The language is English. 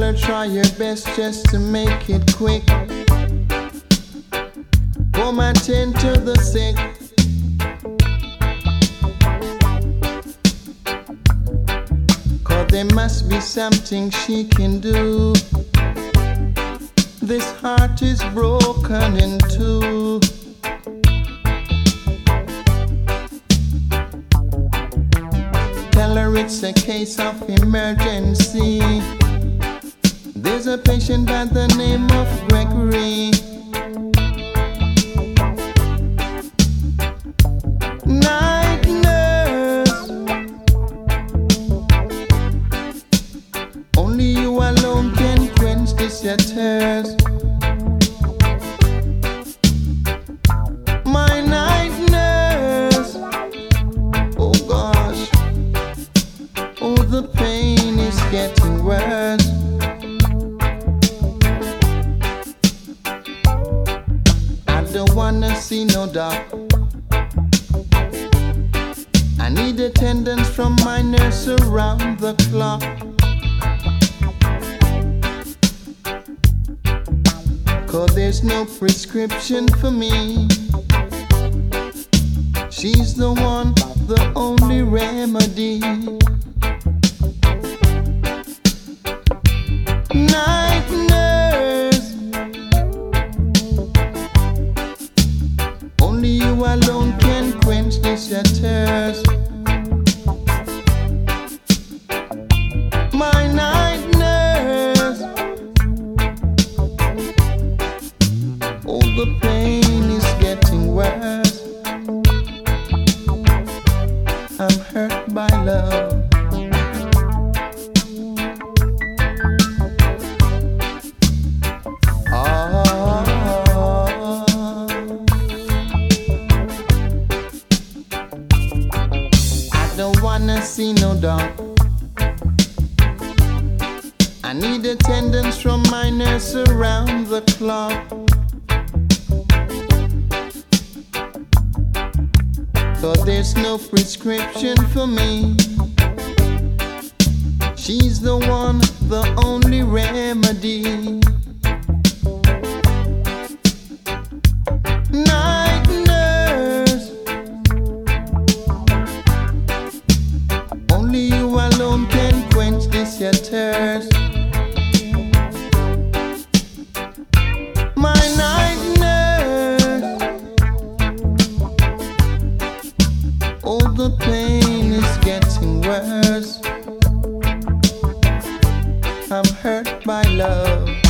her try your best just to make it quick. Come attend to the sick. Cause there must be something she can do. This heart is broken in two. Tell her it's a case of emergency. There's a patient by the name of Gregory. Night nurse, only you alone can quench this your thirst. My night nurse, oh gosh, oh the pain is getting worse. I don't wanna see no doc. I need attendance from my nurse around the clock. Cause there's no prescription for me. She's the one, the only remedy. Night nurse, only you alone can quench this your thirst. My night nurse, oh the pain is getting worse. I'm hurt by love. I don't wanna see no dog. I need attendance from my nurse around the clock. Cause there's no prescription for me. She's the one, the only remedy. Night nurse, only you alone can quench this your thirst. My night nurse, oh the pain is getting worse. I'm hurt by love.